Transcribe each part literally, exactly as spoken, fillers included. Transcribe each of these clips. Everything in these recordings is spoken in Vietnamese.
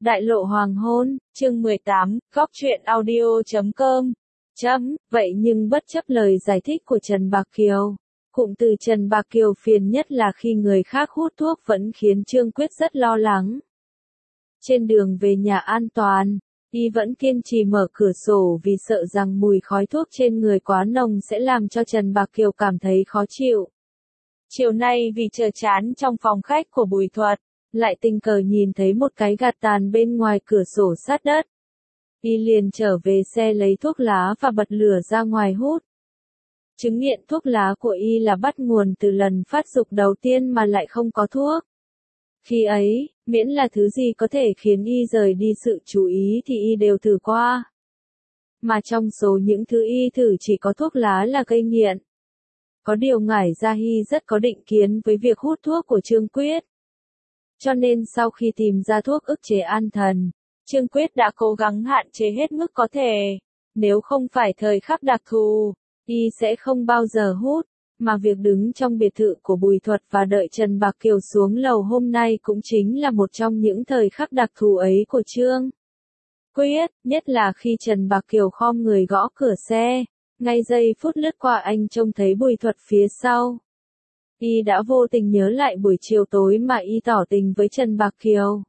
Đại lộ hoàng hôn, chương mười tám, góc truyện audio chấm com. Chấm, vậy nhưng bất chấp lời giải thích của Trần Bạc Kiều. Cụm từ Trần Bạc Kiều phiền nhất là khi người khác hút thuốc vẫn khiến Trương Quyết rất lo lắng. Trên đường về nhà an toàn, y vẫn kiên trì mở cửa sổ vì sợ rằng mùi khói thuốc trên người quá nồng sẽ làm cho Trần Bạc Kiều cảm thấy khó chịu. Chiều nay vì chờ chán trong phòng khách của Bùi Thuật, lại tình cờ nhìn thấy một cái gạt tàn bên ngoài cửa sổ sát đất. Y liền trở về xe lấy thuốc lá và bật lửa ra ngoài hút. Chứng nghiện thuốc lá của y là bắt nguồn từ lần phát dục đầu tiên mà lại không có thuốc. Khi ấy, miễn là thứ gì có thể khiến y rời đi sự chú ý thì y đều thử qua. Mà trong số những thứ y thử chỉ có thuốc lá là gây nghiện. Có điều Ngải Gia Hy rất có định kiến với việc hút thuốc của Trương Quyết. Cho nên sau khi tìm ra thuốc ức chế an thần, Trương Quyết đã cố gắng hạn chế hết mức có thể. Nếu không phải thời khắc đặc thù, y sẽ không bao giờ hút, mà việc đứng trong biệt thự của Bùi Thuật và đợi Trần Bạc Kiều xuống lầu hôm nay cũng chính là một trong những thời khắc đặc thù ấy của Trương Quyết, nhất là khi Trần Bạc Kiều khom người gõ cửa xe, ngay giây phút lướt qua anh trông thấy Bùi Thuật phía sau. Y đã vô tình nhớ lại buổi chiều tối mà y tỏ tình với Trần Bạc Kiều.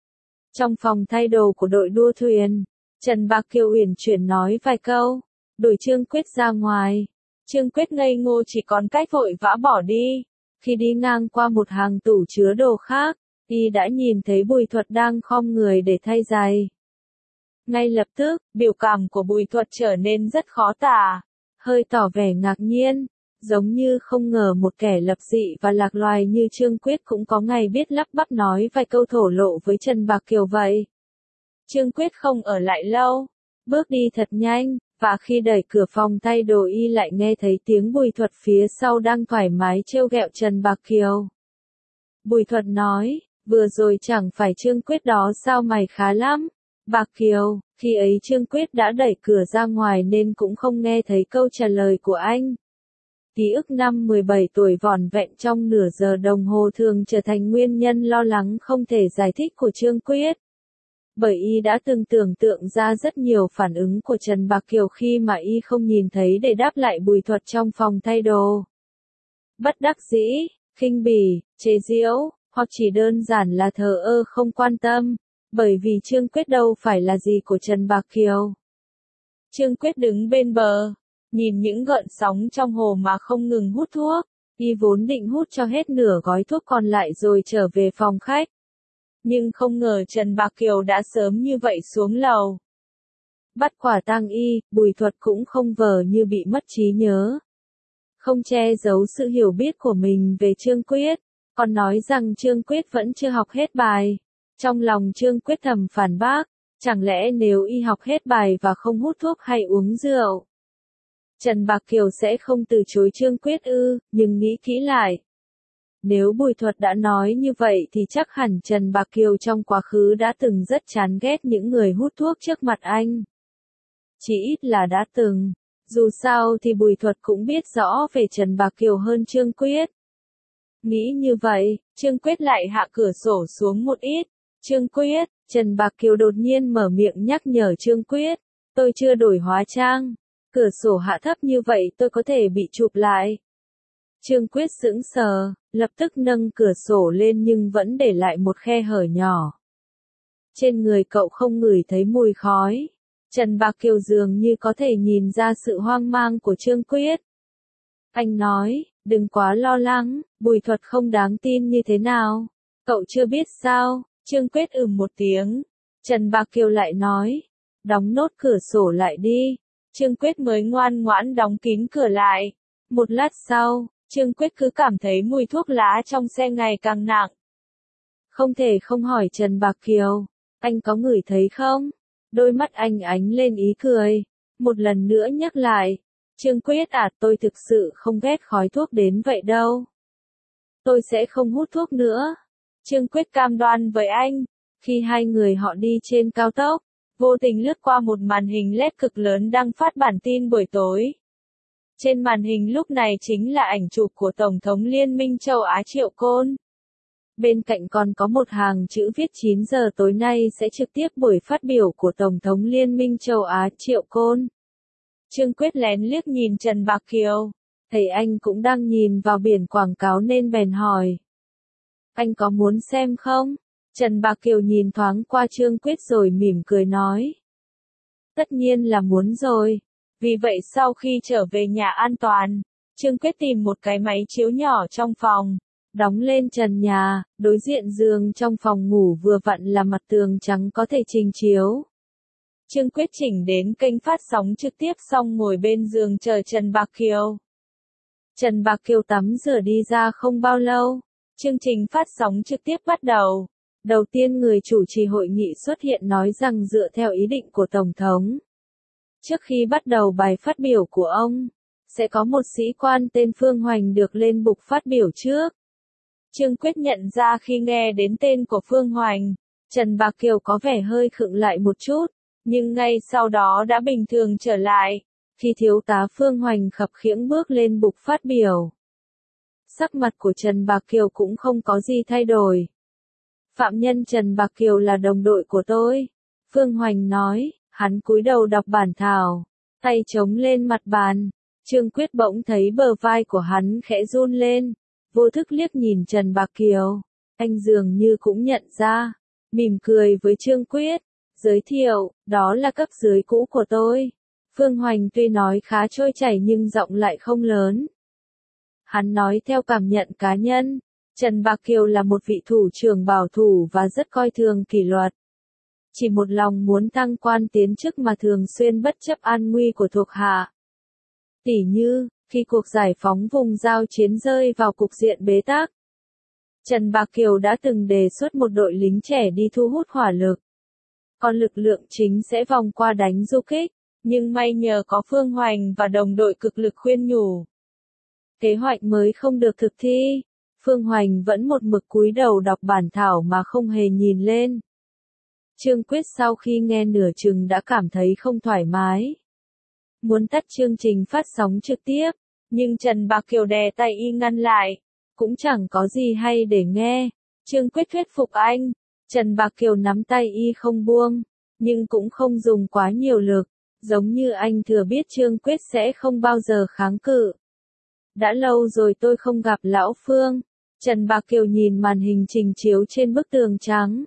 Trong phòng thay đồ của đội đua thuyền, Trần Bạc Kiều uyển chuyển nói vài câu, đuổi Trương Quyết ra ngoài. Trương Quyết ngây ngô chỉ còn cách vội vã bỏ đi. Khi đi ngang qua một hàng tủ chứa đồ khác, y đã nhìn thấy Bùi Thuật đang khom người để thay giày. Ngay lập tức, biểu cảm của Bùi Thuật trở nên rất khó tả, hơi tỏ vẻ ngạc nhiên. Giống như không ngờ một kẻ lập dị và lạc loài như Trương Quyết cũng có ngày biết lắp bắp nói vài câu thổ lộ với Trần Bạc Kiều vậy. Trương Quyết không ở lại lâu, bước đi thật nhanh, và khi đẩy cửa phòng thay đồ y lại nghe thấy tiếng Bùi Thuật phía sau đang thoải mái trêu ghẹo Trần Bạc Kiều. Bùi Thuật nói, vừa rồi chẳng phải Trương Quyết đó sao mày khá lắm. Bạc Kiều, khi ấy Trương Quyết đã đẩy cửa ra ngoài nên cũng không nghe thấy câu trả lời của anh. Ký ức năm mười bảy tuổi vỏn vẹn trong nửa giờ đồng hồ thường trở thành nguyên nhân lo lắng không thể giải thích của Trương Quyết. Bởi y đã từng tưởng tượng ra rất nhiều phản ứng của Trần Bạc Kiều khi mà y không nhìn thấy để đáp lại Bùi Thuật trong phòng thay đồ. Bất đắc dĩ, khinh bỉ, chế giễu, hoặc chỉ đơn giản là thờ ơ không quan tâm, bởi vì Trương Quyết đâu phải là gì của Trần Bạc Kiều. Trương Quyết đứng bên bờ, nhìn những gợn sóng trong hồ mà không ngừng hút thuốc, y vốn định hút cho hết nửa gói thuốc còn lại rồi trở về phòng khách. Nhưng không ngờ Trần Bạc Kiều đã sớm như vậy xuống lầu. Bắt quả tang y, Bùi Thuật cũng không vờ như bị mất trí nhớ. Không che giấu sự hiểu biết của mình về Trương Quyết, còn nói rằng Trương Quyết vẫn chưa học hết bài. Trong lòng Trương Quyết thầm phản bác, chẳng lẽ nếu y học hết bài và không hút thuốc hay uống rượu, Trần Bạc Kiều sẽ không từ chối Trương Quyết ư, nhưng nghĩ kỹ lại. Nếu Bùi Thuật đã nói như vậy thì chắc hẳn Trần Bạc Kiều trong quá khứ đã từng rất chán ghét những người hút thuốc trước mặt anh. Chỉ ít là đã từng. Dù sao thì Bùi Thuật cũng biết rõ về Trần Bạc Kiều hơn Trương Quyết. Nghĩ như vậy, Trương Quyết lại hạ cửa sổ xuống một ít. Trương Quyết, Trần Bạc Kiều đột nhiên mở miệng nhắc nhở Trương Quyết. Tôi chưa đổi hóa trang. Cửa sổ hạ thấp như vậy tôi có thể bị chụp lại. Trương Quyết sững sờ, lập tức nâng cửa sổ lên nhưng vẫn để lại một khe hở nhỏ. Trên người cậu không ngửi thấy mùi khói. Trần Bạc Kiều dường như có thể nhìn ra sự hoang mang của Trương Quyết. Anh nói, đừng quá lo lắng, Bùi Thuật không đáng tin như thế nào. Cậu chưa biết sao? Trương Quyết ừm một tiếng. Trần Bạc Kiều lại nói, đóng nốt cửa sổ lại đi. Trương Quyết mới ngoan ngoãn đóng kín cửa lại. Một lát sau, Trương Quyết cứ cảm thấy mùi thuốc lá trong xe ngày càng nặng. Không thể không hỏi Trần Bạc Kiều, anh có ngửi thấy không? Đôi mắt anh ánh lên ý cười. Một lần nữa nhắc lại, Trương Quyết à, tôi thực sự không ghét khói thuốc đến vậy đâu. Tôi sẽ không hút thuốc nữa. Trương Quyết cam đoan với anh. Khi hai người họ đi trên cao tốc, vô tình lướt qua một màn hình led cực lớn đang phát bản tin buổi tối. Trên màn hình lúc này chính là ảnh chụp của Tổng thống Liên minh châu Á Triệu Côn. Bên cạnh còn có một hàng chữ viết chín giờ tối nay sẽ trực tiếp buổi phát biểu của Tổng thống Liên minh châu Á Triệu Côn. Trương Quyết lén liếc nhìn Trần Bạc Kiều, thấy anh cũng đang nhìn vào biển quảng cáo nên bèn hỏi. Anh có muốn xem không? Trần Bạc Kiều nhìn thoáng qua Trương Quyết rồi mỉm cười nói. Tất nhiên là muốn rồi. Vì vậy sau khi trở về nhà an toàn, Trương Quyết tìm một cái máy chiếu nhỏ trong phòng, đóng lên trần nhà, đối diện giường trong phòng ngủ vừa vặn là mặt tường trắng có thể trình chiếu. Trương Quyết chỉnh đến kênh phát sóng trực tiếp xong ngồi bên giường chờ Trần Bạc Kiều. Trần Bạc Kiều tắm rửa đi ra không bao lâu, chương trình phát sóng trực tiếp bắt đầu. Đầu tiên người chủ trì hội nghị xuất hiện nói rằng dựa theo ý định của Tổng thống, trước khi bắt đầu bài phát biểu của ông, sẽ có một sĩ quan tên Phương Hoành được lên bục phát biểu trước. Trương Quyết nhận ra khi nghe đến tên của Phương Hoành, Trần Bạc Kiều có vẻ hơi khựng lại một chút, nhưng ngay sau đó đã bình thường trở lại, khi thiếu tá Phương Hoành khập khiễng bước lên bục phát biểu. Sắc mặt của Trần Bạc Kiều cũng không có gì thay đổi. Phạm nhân Trần Bạc Kiều là đồng đội của tôi, Phương Hoành nói, hắn cúi đầu đọc bản thảo, tay chống lên mặt bàn. Trương Quyết bỗng thấy bờ vai của hắn khẽ run lên, vô thức liếc nhìn Trần Bạc Kiều, anh dường như cũng nhận ra, mỉm cười với Trương Quyết, giới thiệu, đó là cấp dưới cũ của tôi. Phương Hoành tuy nói khá trôi chảy nhưng giọng lại không lớn. Hắn nói theo cảm nhận cá nhân, Trần Bạc Kiều là một vị thủ trưởng bảo thủ và rất coi thường kỷ luật. Chỉ một lòng muốn thăng quan tiến chức mà thường xuyên bất chấp an nguy của thuộc hạ. Tỉ như, khi cuộc giải phóng vùng giao chiến rơi vào cục diện bế tắc, Trần Bạc Kiều đã từng đề xuất một đội lính trẻ đi thu hút hỏa lực. Còn lực lượng chính sẽ vòng qua đánh du kích, nhưng may nhờ có Phương Hoành và đồng đội cực lực khuyên nhủ. Kế hoạch mới không được thực thi, Phương Hoành vẫn một mực cúi đầu đọc bản thảo mà không hề nhìn lên. Trương Quyết sau khi nghe nửa chừng đã cảm thấy không thoải mái. Muốn tắt chương trình phát sóng trực tiếp, nhưng Trần Bạc Kiều đè tay y ngăn lại, cũng chẳng có gì hay để nghe. Trương Quyết thuyết phục anh, Trần Bạc Kiều nắm tay y không buông, nhưng cũng không dùng quá nhiều lực, giống như anh thừa biết Trương Quyết sẽ không bao giờ kháng cự. Đã lâu rồi tôi không gặp lão Phương. Trần Bạc Kiều nhìn màn hình trình chiếu trên bức tường trắng.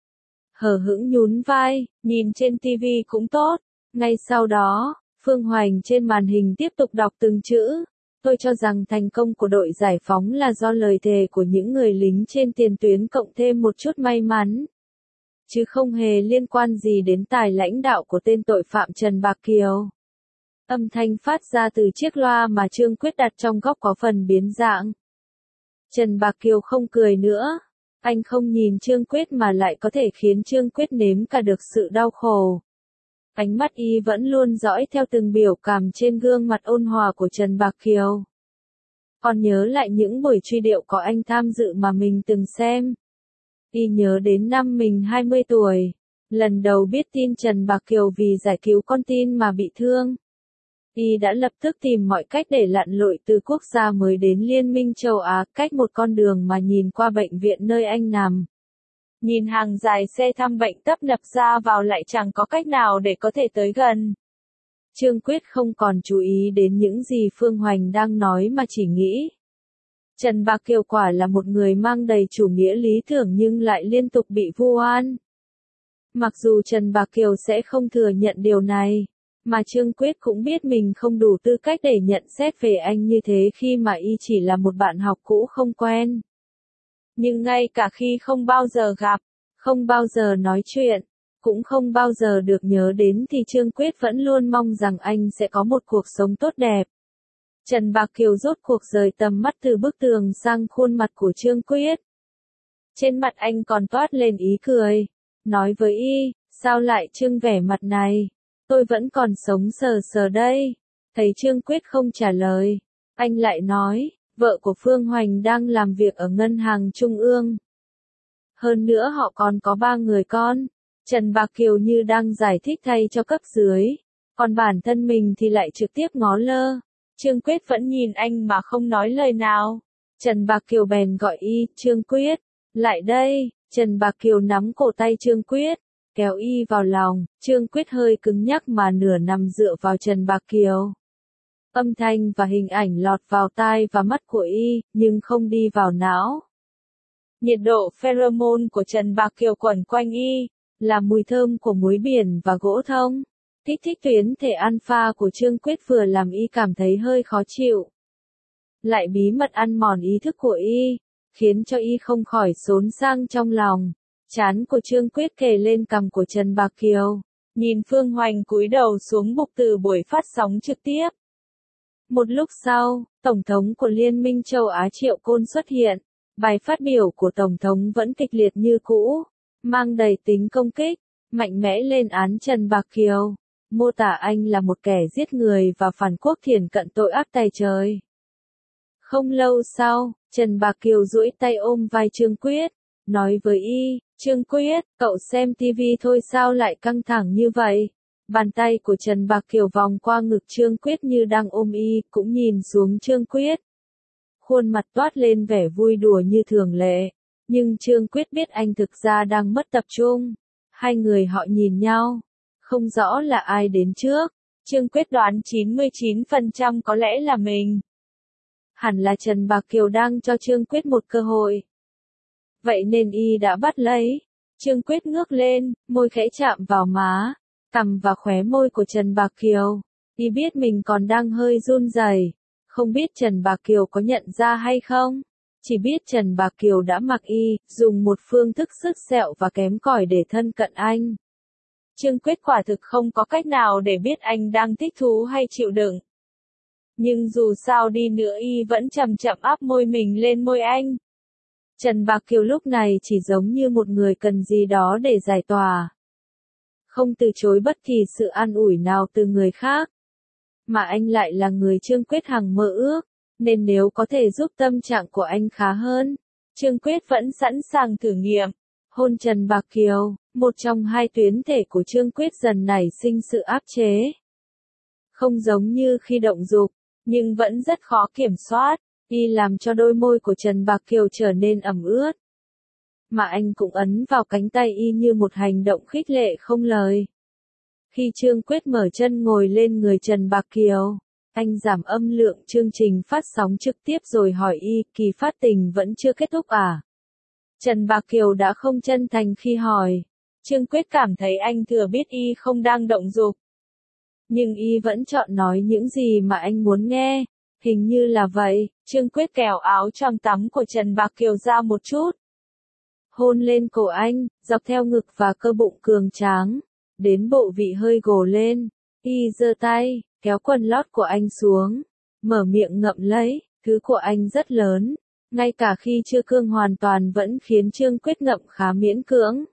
Hờ hững nhún vai, nhìn trên tivi cũng tốt. Ngay sau đó, Phương Hoành trên màn hình tiếp tục đọc từng chữ. Tôi cho rằng thành công của đội giải phóng là do lời thề của những người lính trên tiền tuyến cộng thêm một chút may mắn. Chứ không hề liên quan gì đến tài lãnh đạo của tên tội phạm Trần Bạc Kiều. Âm thanh phát ra từ chiếc loa mà Trương Quyết đặt trong góc có phần biến dạng. Trần Bạc Kiều không cười nữa. Anh không nhìn Trương Quyết mà lại có thể khiến Trương Quyết nếm cả được sự đau khổ. Ánh mắt y vẫn luôn dõi theo từng biểu cảm trên gương mặt ôn hòa của Trần Bạc Kiều. Còn nhớ lại những buổi truy điệu có anh tham dự mà mình từng xem. Y nhớ đến năm mình hai mươi tuổi, lần đầu biết tin Trần Bạc Kiều vì giải cứu con tin mà bị thương. Y đã lập tức tìm mọi cách để lặn lội từ quốc gia mới đến Liên minh châu Á, cách một con đường mà nhìn qua bệnh viện nơi anh nằm. Nhìn hàng dài xe thăm bệnh tấp nập ra vào lại chẳng có cách nào để có thể tới gần. Trương Quyết không còn chú ý đến những gì Phương Hoành đang nói mà chỉ nghĩ. Trần Bạc Kiều quả là một người mang đầy chủ nghĩa lý tưởng nhưng lại liên tục bị vu oan. Mặc dù Trần Bạc Kiều sẽ không thừa nhận điều này, mà Trương Quyết cũng biết mình không đủ tư cách để nhận xét về anh như thế khi mà y chỉ là một bạn học cũ không quen. Nhưng ngay cả khi không bao giờ gặp, không bao giờ nói chuyện, cũng không bao giờ được nhớ đến thì Trương Quyết vẫn luôn mong rằng anh sẽ có một cuộc sống tốt đẹp. Trần Bạc Kiều rốt cuộc rời tầm mắt từ bức tường sang khuôn mặt của Trương Quyết. Trên mặt anh còn toát lên ý cười, nói với y, sao lại trưng vẻ mặt này, tôi vẫn còn sống sờ sờ đây. Thấy Trương Quyết không trả lời, anh lại nói, vợ của Phương Hoành đang làm việc ở ngân hàng trung ương. Hơn nữa họ còn có ba người con. Trần Bạc Kiều như đang giải thích thay cho cấp dưới, còn bản thân mình thì lại trực tiếp ngó lơ. Trương Quyết vẫn nhìn anh mà không nói lời nào. Trần Bạc Kiều bèn gọi y, Trương Quyết, Lại đây, Trần Bạc Kiều nắm cổ tay Trương Quyết, kéo y vào lòng, Trương Quyết hơi cứng nhắc mà nửa nằm dựa vào Trần Bạc Kiều. Âm thanh và hình ảnh lọt vào tai và mắt của y, nhưng không đi vào não. Nhiệt độ pheromone của Trần Bạc Kiều quẩn quanh y, là mùi thơm của muối biển và gỗ thông. Kích thích tuyến thể alpha của Trương Quyết vừa làm y cảm thấy hơi khó chịu. Lại bí mật ăn mòn ý thức của y, khiến cho y không khỏi xốn sang trong lòng. Trán của Trương Quyết kề lên cằm của Trần Bạc Kiều, nhìn Phương Hoành cúi đầu xuống mục từ buổi phát sóng trực tiếp. Một lúc sau, Tổng thống của Liên minh châu Á Triệu Côn xuất hiện. Bài phát biểu của Tổng thống vẫn kịch liệt như cũ, mang đầy tính công kích, mạnh mẽ lên án Trần Bạc Kiều, mô tả anh là một kẻ giết người và phản quốc thiển cận tội ác tày trời. Không lâu sau, Trần Bạc Kiều duỗi tay ôm vai Trương Quyết, nói với y, Trương Quyết, cậu xem tivi thôi sao lại căng thẳng như vậy? Bàn tay của Trần Bạc Kiều vòng qua ngực Trương Quyết như đang ôm y, cũng nhìn xuống Trương Quyết. Khuôn mặt toát lên vẻ vui đùa như thường lệ, nhưng Trương Quyết biết anh thực ra đang mất tập trung. Hai người họ nhìn nhau, không rõ là ai đến trước. Trương Quyết đoán chín mươi chín phần trăm có lẽ là mình. Hẳn là Trần Bạc Kiều đang cho Trương Quyết một cơ hội. Vậy nên y đã bắt lấy. Trương Quyết ngước lên, môi khẽ chạm vào má, cằm và khóe môi của Trần Bạc Kiều. Y biết mình còn đang hơi run rẩy. Không biết Trần Bạc Kiều có nhận ra hay không? Chỉ biết Trần Bạc Kiều đã mặc y, dùng một phương thức sứt sẹo và kém cỏi để thân cận anh. Trương Quyết quả thực không có cách nào để biết anh đang thích thú hay chịu đựng. Nhưng dù sao đi nữa y vẫn chậm chậm áp môi mình lên môi anh. Trần Bạc Kiều lúc này chỉ giống như một người cần gì đó để giải tỏa. Không từ chối bất kỳ sự an ủi nào từ người khác. Mà anh lại là người Trương Quyết hằng mơ ước, nên nếu có thể giúp tâm trạng của anh khá hơn, Trương Quyết vẫn sẵn sàng thử nghiệm. Hôn Trần Bạc Kiều, một trong hai tuyến thể của Trương Quyết dần nảy sinh sự áp chế. Không giống như khi động dục, nhưng vẫn rất khó kiểm soát, y làm cho đôi môi của Trần Bạc Kiều trở nên ẩm ướt. Mà anh cũng ấn vào cánh tay y như một hành động khích lệ không lời. Khi Trương Quyết mở chân ngồi lên người Trần Bạc Kiều, anh giảm âm lượng chương trình phát sóng trực tiếp rồi hỏi y, kỳ phát tình vẫn chưa kết thúc à? Trần Bạc Kiều đã không chân thành khi hỏi. Trương Quyết cảm thấy anh thừa biết y không đang động dục. Nhưng y vẫn chọn nói những gì mà anh muốn nghe. Hình như là vậy, Trương Quyết kéo áo choàng tắm của Trần Bạc Kiều ra một chút. Hôn lên cổ anh, dọc theo ngực và cơ bụng cường tráng. Đến bộ vị hơi gồ lên, y giơ tay, kéo quần lót của anh xuống, mở miệng ngậm lấy, thứ của anh rất lớn, ngay cả khi chưa cương hoàn toàn vẫn khiến Trương Quyết ngậm khá miễn cưỡng.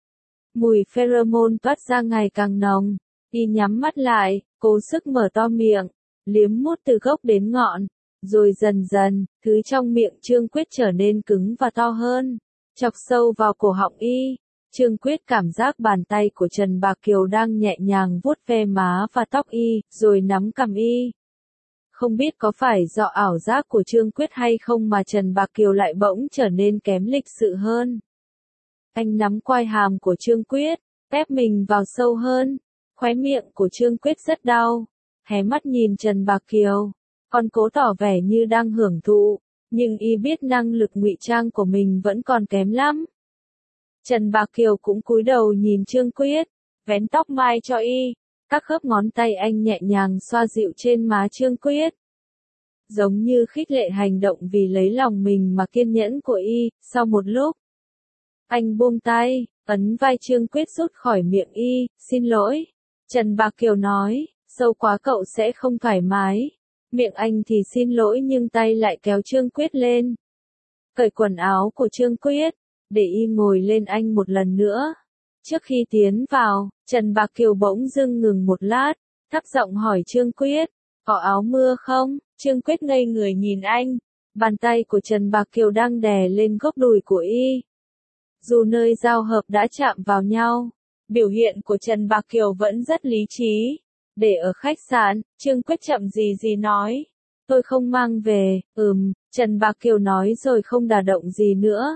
Mùi pheromone toát ra ngày càng nồng, y nhắm mắt lại, cố sức mở to miệng, liếm mút từ gốc đến ngọn, rồi dần dần, thứ trong miệng Trương Quyết trở nên cứng và to hơn, chọc sâu vào cổ họng y. Trương Quyết cảm giác bàn tay của Trần Bạc Kiều đang nhẹ nhàng vuốt ve má và tóc y, rồi nắm cằm y. Không biết có phải do ảo giác của Trương Quyết hay không mà Trần Bạc Kiều lại bỗng trở nên kém lịch sự hơn. Anh nắm quai hàm của Trương Quyết, ép mình vào sâu hơn. Khóe miệng của Trương Quyết rất đau. Hé mắt nhìn Trần Bạc Kiều, còn cố tỏ vẻ như đang hưởng thụ, nhưng y biết năng lực ngụy trang của mình vẫn còn kém lắm. Trần Bạc Kiều cũng cúi đầu nhìn Trương Quyết, vén tóc mai cho y, các khớp ngón tay anh nhẹ nhàng xoa dịu trên má Trương Quyết. Giống như khích lệ hành động vì lấy lòng mình mà kiên nhẫn của y, sau một lúc. Anh buông tay, ấn vai Trương Quyết rút khỏi miệng y, xin lỗi. Trần Bạc Kiều nói, sâu quá cậu sẽ không thoải mái. Miệng anh thì xin lỗi nhưng tay lại kéo Trương Quyết lên. Cởi quần áo của Trương Quyết, để y ngồi lên anh một lần nữa. Trước khi tiến vào, Trần Bạc Kiều bỗng dưng ngừng một lát, thấp giọng hỏi Trương Quyết, có áo mưa không? Trương Quyết ngây người nhìn anh, bàn tay của Trần Bạc Kiều đang đè lên gốc đùi của y. Dù nơi giao hợp đã chạm vào nhau, biểu hiện của Trần Bạc Kiều vẫn rất lý trí. Để ở khách sạn, Trương Quyết chậm gì gì nói, tôi không mang về, ừm, Trần Bạc Kiều nói rồi không đả động gì nữa.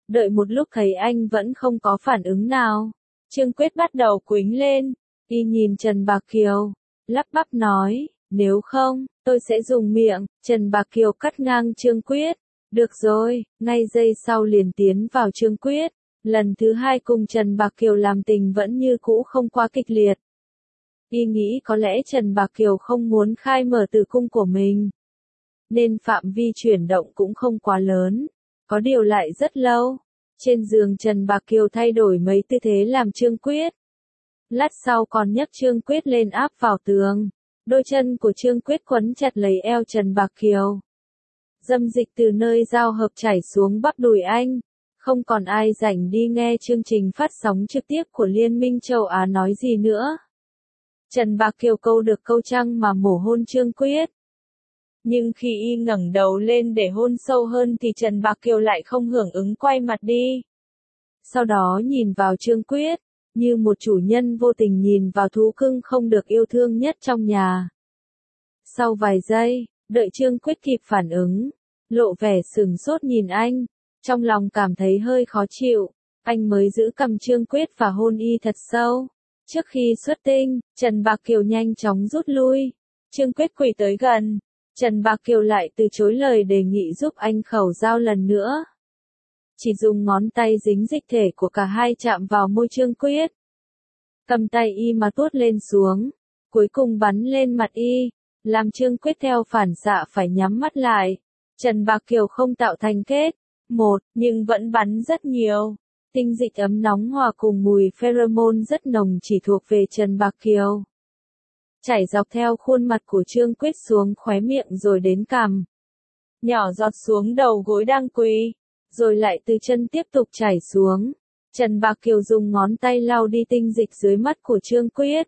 Đợi một lúc thấy anh vẫn không có phản ứng nào. Trương Quyết bắt đầu quĩnh lên. Y nhìn Trần Bạc Kiều, lắp bắp nói, nếu không, tôi sẽ dùng miệng. Trần Bạc Kiều cắt ngang Trương Quyết. Được rồi, ngay giây sau liền tiến vào Trương Quyết. Lần thứ hai cùng Trần Bạc Kiều làm tình vẫn như cũ không quá kịch liệt. Y nghĩ có lẽ Trần Bạc Kiều không muốn khai mở tử cung của mình, nên phạm vi chuyển động cũng không quá lớn. Có điều lại rất lâu. Trên giường Trần Bạc Kiều thay đổi mấy tư thế làm Trương Quyết. Lát sau còn nhấc Trương Quyết lên áp vào tường. Đôi chân của Trương Quyết quấn chặt lấy eo Trần Bạc Kiều. Dâm dịch từ nơi giao hợp chảy xuống bắp đùi anh. Không còn ai rảnh đi nghe chương trình phát sóng trực tiếp của Liên minh châu Á nói gì nữa. Trần Bạc Kiều câu được câu trăng mà mổ hôn Trương Quyết. Nhưng khi y ngẩng đầu lên để hôn sâu hơn thì Trần Bạc Kiều lại không hưởng ứng quay mặt đi. Sau đó nhìn vào Trương Quyết, như một chủ nhân vô tình nhìn vào thú cưng không được yêu thương nhất trong nhà. Sau vài giây, đợi Trương Quyết kịp phản ứng, lộ vẻ sửng sốt nhìn anh, trong lòng cảm thấy hơi khó chịu, anh mới giữ cầm Trương Quyết và hôn y thật sâu. Trước khi xuất tinh, Trần Bạc Kiều nhanh chóng rút lui. Trương Quyết quỳ tới gần. Trần Bạc Kiều lại từ chối lời đề nghị giúp anh khẩu giao lần nữa. Chỉ dùng ngón tay dính dịch thể của cả hai chạm vào môi Trương Quyết. Cầm tay y mà tuốt lên xuống. Cuối cùng bắn lên mặt y. Làm Trương Quyết theo phản xạ phải nhắm mắt lại. Trần Bạc Kiều không tạo thành kết. Một, nhưng vẫn bắn rất nhiều. Tinh dịch ấm nóng hòa cùng mùi pheromone rất nồng chỉ thuộc về Trần Bạc Kiều. Chảy dọc theo khuôn mặt của Trương Quyết xuống khóe miệng rồi đến cằm. Nhỏ giọt xuống đầu gối đang quỳ. Rồi lại từ chân tiếp tục chảy xuống. Trần Bạc Kiều dùng ngón tay lau đi tinh dịch dưới mắt của Trương Quyết.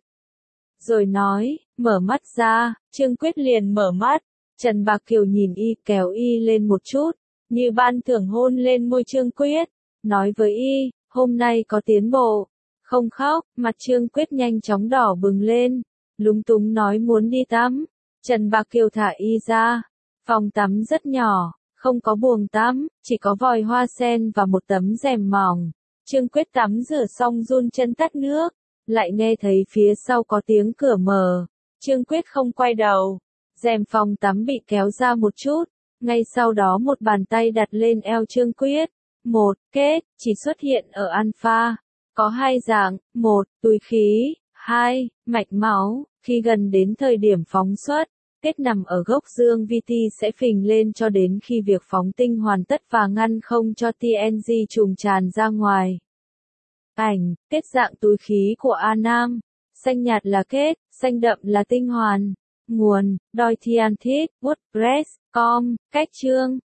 Rồi nói, mở mắt ra. Trương Quyết liền mở mắt. Trần Bạc Kiều nhìn y kéo y lên một chút. Như ban thưởng hôn lên môi Trương Quyết. Nói với y, hôm nay có tiến bộ. Không khóc, mặt Trương Quyết nhanh chóng đỏ bừng lên. Lúng túng nói muốn đi tắm. Trần Bạc Kiều thả y ra. Phòng tắm rất nhỏ, không có buồng tắm, chỉ có vòi hoa sen và một tấm rèm mỏng. Trương Quyết tắm rửa xong run chân tắt nước. Lại nghe thấy phía sau có tiếng cửa mở. Trương Quyết không quay đầu. Rèm phòng tắm bị kéo ra một chút. Ngay sau đó một bàn tay đặt lên eo Trương Quyết. Một, kết, chỉ xuất hiện ở alpha. Có hai dạng, một, túi khí, hai, mạch máu. Khi gần đến thời điểm phóng xuất, kết nằm ở gốc dương vi ti sẽ phình lên cho đến khi việc phóng tinh hoàn tất và ngăn không cho tê en giê trùng tràn ra ngoài. Ảnh, kết dạng túi khí của A Nam. Xanh nhạt là kết, xanh đậm là tinh hoàn. Nguồn, Doi Thian Thiết, WordPress chấm com, cách chương.